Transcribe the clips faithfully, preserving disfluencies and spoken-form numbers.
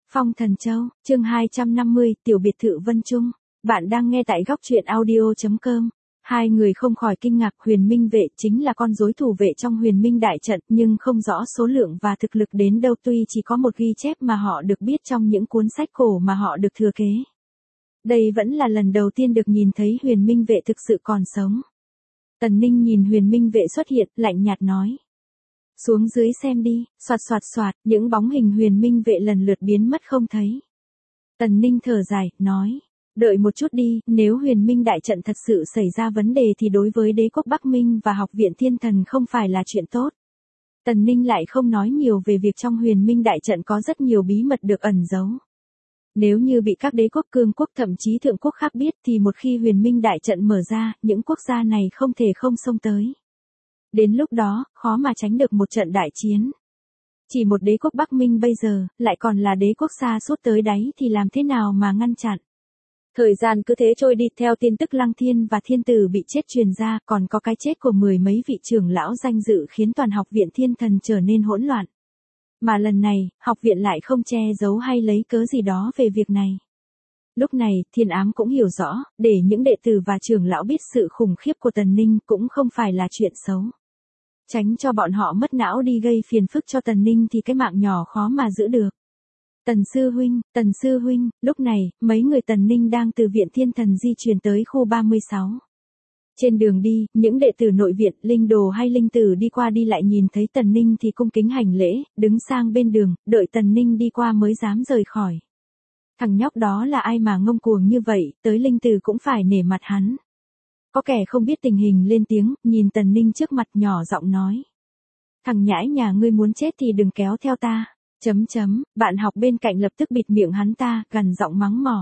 Phong Thần Châu, chương hai trăm năm mươi, tiểu biệt thự Vân Trung. Bạn đang nghe tại góc truyện audio chấm com. Hai người không khỏi kinh ngạc, Huyền Minh vệ chính là con rối thủ vệ trong Huyền Minh đại trận, nhưng không rõ số lượng và thực lực đến đâu, tuy chỉ có một ghi chép mà họ được biết trong những cuốn sách cổ mà họ được thừa kế. Đây vẫn là lần đầu tiên được nhìn thấy Huyền Minh vệ thực sự còn sống. Tần Ninh nhìn Huyền Minh vệ xuất hiện, lạnh nhạt nói. Xuống dưới xem đi, soạt soạt soạt, những bóng hình Huyền Minh vệ lần lượt biến mất không thấy. Tần Ninh thở dài, nói, đợi một chút đi, nếu Huyền Minh đại trận thật sự xảy ra vấn đề thì đối với đế quốc Bắc Minh và học viện Thiên Thần không phải là chuyện tốt. Tần Ninh lại không nói nhiều về việc trong Huyền Minh đại trận có rất nhiều bí mật được ẩn giấu. Nếu như bị các đế quốc cương quốc thậm chí thượng quốc khác biết thì một khi Huyền Minh đại trận mở ra, những quốc gia này không thể không xông tới. Đến lúc đó, khó mà tránh được một trận đại chiến. Chỉ một đế quốc Bắc Minh bây giờ, lại còn là đế quốc xa suốt tới đáy thì làm thế nào mà ngăn chặn. Thời gian cứ thế trôi đi, theo tin tức Lăng Thiên và Thiên Tử bị chết truyền ra, còn có cái chết của mười mấy vị trưởng lão danh dự khiến toàn học viện Thiên Thần trở nên hỗn loạn. Mà lần này, học viện lại không che giấu hay lấy cớ gì đó về việc này. Lúc này, Thiên Ám cũng hiểu rõ, để những đệ tử và trưởng lão biết sự khủng khiếp của Tần Ninh cũng không phải là chuyện xấu. Tránh cho bọn họ mất não đi gây phiền phức cho Tần Ninh thì cái mạng nhỏ khó mà giữ được. Tần Sư Huynh, Tần Sư Huynh, lúc này, mấy người Tần Ninh đang từ viện Thiên Thần di chuyển tới khu ba mươi sáu. Trên đường đi, những đệ tử nội viện, linh đồ hay linh tử đi qua đi lại nhìn thấy Tần Ninh thì cung kính hành lễ, đứng sang bên đường, đợi Tần Ninh đi qua mới dám rời khỏi. Thằng nhóc đó là ai mà ngông cuồng như vậy, tới linh tử cũng phải nể mặt hắn. Có kẻ không biết tình hình lên tiếng, nhìn Tần Ninh trước mặt nhỏ giọng nói. Thằng nhãi nhà ngươi muốn chết thì đừng kéo theo ta. Chấm chấm, bạn học bên cạnh lập tức bịt miệng hắn ta, gằn giọng mắng mỏ.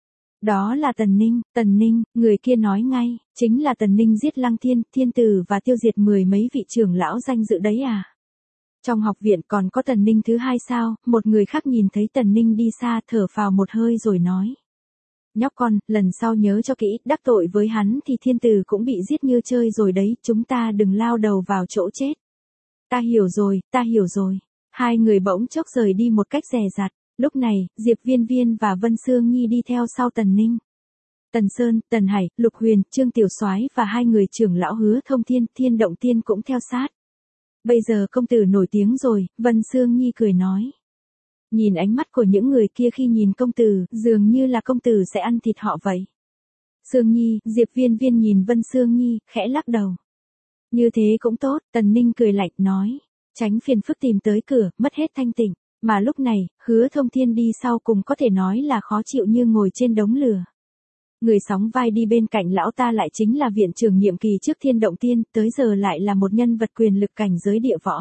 Đó là Tần Ninh, Tần Ninh, người kia nói ngay, chính là Tần Ninh giết Lăng Thiên, Thiên Tử và tiêu diệt mười mấy vị trưởng lão danh dự đấy à. Trong học viện còn có Tần Ninh thứ hai sao, một người khác nhìn thấy Tần Ninh đi xa thở phào một hơi rồi nói. Nhóc con, lần sau nhớ cho kỹ, đắc tội với hắn thì Thiên Tử cũng bị giết như chơi rồi đấy, chúng ta đừng lao đầu vào chỗ chết. Ta hiểu rồi, ta hiểu rồi. Hai người bỗng chốc rời đi một cách dè dặt. Lúc này, Diệp Viên Viên và Vân Sương Nhi đi theo sau Tần Ninh. Tần Sơn, Tần Hải, Lục Huyền, Trương Tiểu Soái và hai người trưởng lão Hứa Thông Thiên, Thiên Động Tiên cũng theo sát. Bây giờ công tử nổi tiếng rồi, Vân Sương Nhi cười nói. Nhìn ánh mắt của những người kia khi nhìn công tử, dường như là công tử sẽ ăn thịt họ vậy. Sương Nhi, Diệp Viên Viên nhìn Vân Sương Nhi, khẽ lắc đầu. Như thế cũng tốt, Tần Ninh cười lạnh nói. Tránh phiền phức tìm tới cửa, mất hết thanh tịnh. Mà lúc này, Hứa Thông Thiên đi sau cùng có thể nói là khó chịu như ngồi trên đống lửa. Người sóng vai đi bên cạnh lão ta lại chính là viện trưởng nhiệm kỳ trước Thiên Động Tiên, tới giờ lại là một nhân vật quyền lực cảnh giới địa võ.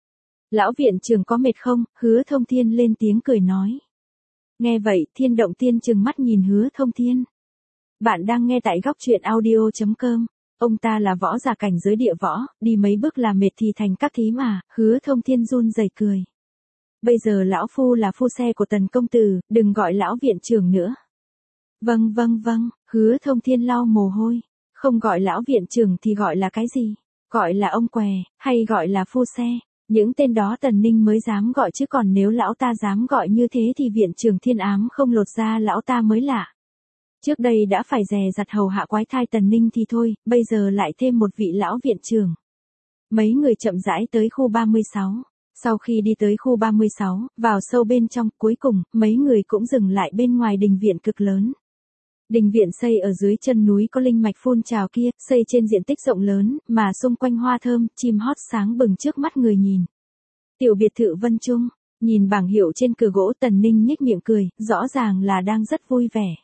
Lão viện trưởng có mệt không? Hứa Thông Thiên lên tiếng cười nói. Nghe vậy, Thiên Động Tiên trừng mắt nhìn Hứa Thông Thiên. Bạn đang nghe tại góc truyện audio chấm com. Ông ta là võ giả cảnh giới địa võ, đi mấy bước là mệt thì thành các thí mà, Hứa Thông Thiên run rẩy cười. Bây giờ lão phu là phu xe của Tần công tử, đừng gọi lão viện trưởng nữa. Vâng vâng vâng, Hứa Thông Thiên lau mồ hôi, không gọi lão viện trưởng thì gọi là cái gì? Gọi là ông què, hay gọi là phu xe? Những tên đó Tần Ninh mới dám gọi chứ còn nếu lão ta dám gọi như thế thì viện trưởng Thiên Ám không lột ra lão ta mới lạ. Trước đây đã phải dè dặt hầu hạ quái thai Tần Ninh thì thôi, bây giờ lại thêm một vị lão viện trưởng. Mấy người chậm rãi tới khu ba mươi sáu. Sau khi đi tới khu ba mươi sáu, vào sâu bên trong, cuối cùng, mấy người cũng dừng lại bên ngoài đình viện cực lớn. Đình viện xây ở dưới chân núi có linh mạch phun trào kia, xây trên diện tích rộng lớn, mà xung quanh hoa thơm, chim hót sáng bừng trước mắt người nhìn. Tiểu biệt thự Vân Trung, nhìn bảng hiệu trên cửa gỗ Tần Ninh nhếch miệng cười, rõ ràng là đang rất vui vẻ.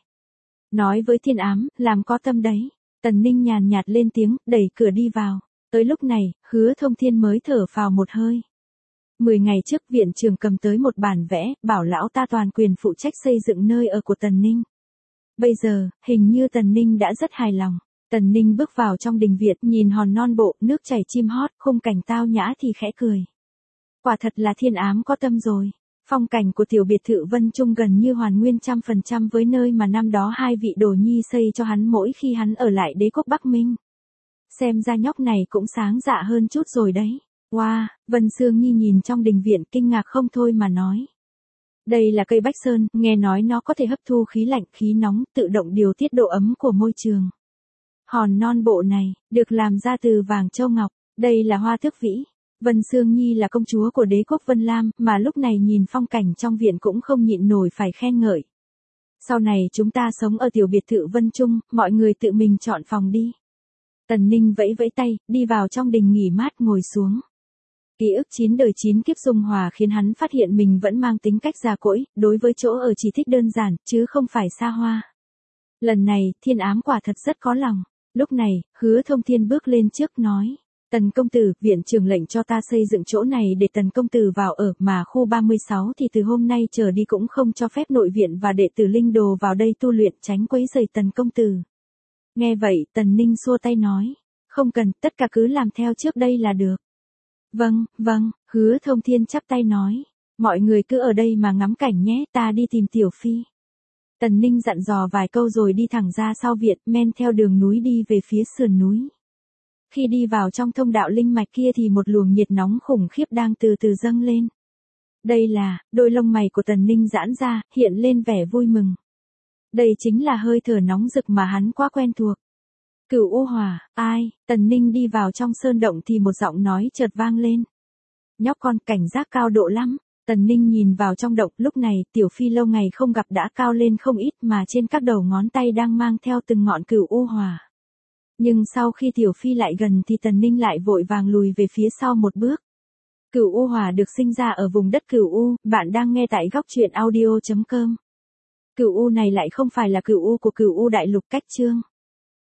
Nói với Thiên Ám, làm có tâm đấy. Tần Ninh nhàn nhạt lên tiếng, đẩy cửa đi vào. Tới lúc này, Hứa Thông Thiên mới thở phào một hơi. Mười ngày trước viện trưởng cầm tới một bản vẽ, bảo lão ta toàn quyền phụ trách xây dựng nơi ở của Tần Ninh. Bây giờ, hình như Tần Ninh đã rất hài lòng. Tần Ninh bước vào trong đình viện, nhìn hòn non bộ, nước chảy chim hót, khung cảnh tao nhã thì khẽ cười. Quả thật là Thiên Ám có tâm rồi. Phong cảnh của tiểu biệt thự Vân Trung gần như hoàn nguyên trăm phần trăm với nơi mà năm đó hai vị đồ nhi xây cho hắn mỗi khi hắn ở lại đế quốc Bắc Minh. Xem ra nhóc này cũng sáng dạ hơn chút rồi đấy. Wow, Vân Sương Nhi nhìn trong đình viện kinh ngạc không thôi mà nói. Đây là cây bách sơn, nghe nói nó có thể hấp thu khí lạnh, khí nóng, tự động điều tiết độ ấm của môi trường. Hòn non bộ này, được làm ra từ vàng châu ngọc, đây là hoa tước vĩ. Vân Sương Nhi là công chúa của đế quốc Vân Lam, mà lúc này nhìn phong cảnh trong viện cũng không nhịn nổi phải khen ngợi. Sau này chúng ta sống ở tiểu biệt thự Vân Trung, mọi người tự mình chọn phòng đi. Tần Ninh vẫy vẫy tay, đi vào trong đình nghỉ mát ngồi xuống. Ký ức chín đời chín kiếp dung hòa khiến hắn phát hiện mình vẫn mang tính cách già cỗi, đối với chỗ ở chỉ thích đơn giản, chứ không phải xa hoa. Lần này, Thiên Ám quả thật rất có lòng. Lúc này, Hứa Thông Thiên bước lên trước nói. Tần công tử, viện trưởng lệnh cho ta xây dựng chỗ này để tần công tử vào ở, mà khu ba mươi sáu thì từ hôm nay trở đi cũng không cho phép nội viện và đệ tử linh đồ vào đây tu luyện, tránh quấy rầy tần công tử. Nghe vậy, Tần Ninh xua tay nói. Không cần, tất cả cứ làm theo trước đây là được. Vâng, vâng, Hứa Thông Thiên chắp tay nói. Mọi người cứ ở đây mà ngắm cảnh nhé, ta đi tìm Tiểu Phi. Tần Ninh dặn dò vài câu rồi đi thẳng ra sau viện, men theo đường núi đi về phía sườn núi. Khi đi vào trong thông đạo linh mạch kia thì một luồng nhiệt nóng khủng khiếp đang từ từ dâng lên. Đây là, đôi lông mày của Tần Ninh giãn ra, hiện lên vẻ vui mừng. Đây chính là hơi thở nóng rực mà hắn quá quen thuộc. Cửu U Hỏa, ai? Tần Ninh đi vào trong sơn động thì một giọng nói chợt vang lên. Nhóc con, cảnh giác cao độ lắm. Tần Ninh nhìn vào trong động, lúc này Tiểu Phi lâu ngày không gặp đã cao lên không ít, mà trên các đầu ngón tay đang mang theo từng ngọn Cửu U Hỏa. Nhưng sau khi Tiểu Phi lại gần thì Tần Ninh lại vội vàng lùi về phía sau một bước. Cửu U Hỏa được sinh ra ở vùng đất Cửu U, bạn đang nghe tại góc truyện audio chấm com. Cửu U này lại không phải là Cửu U của Cửu U đại lục cách chương.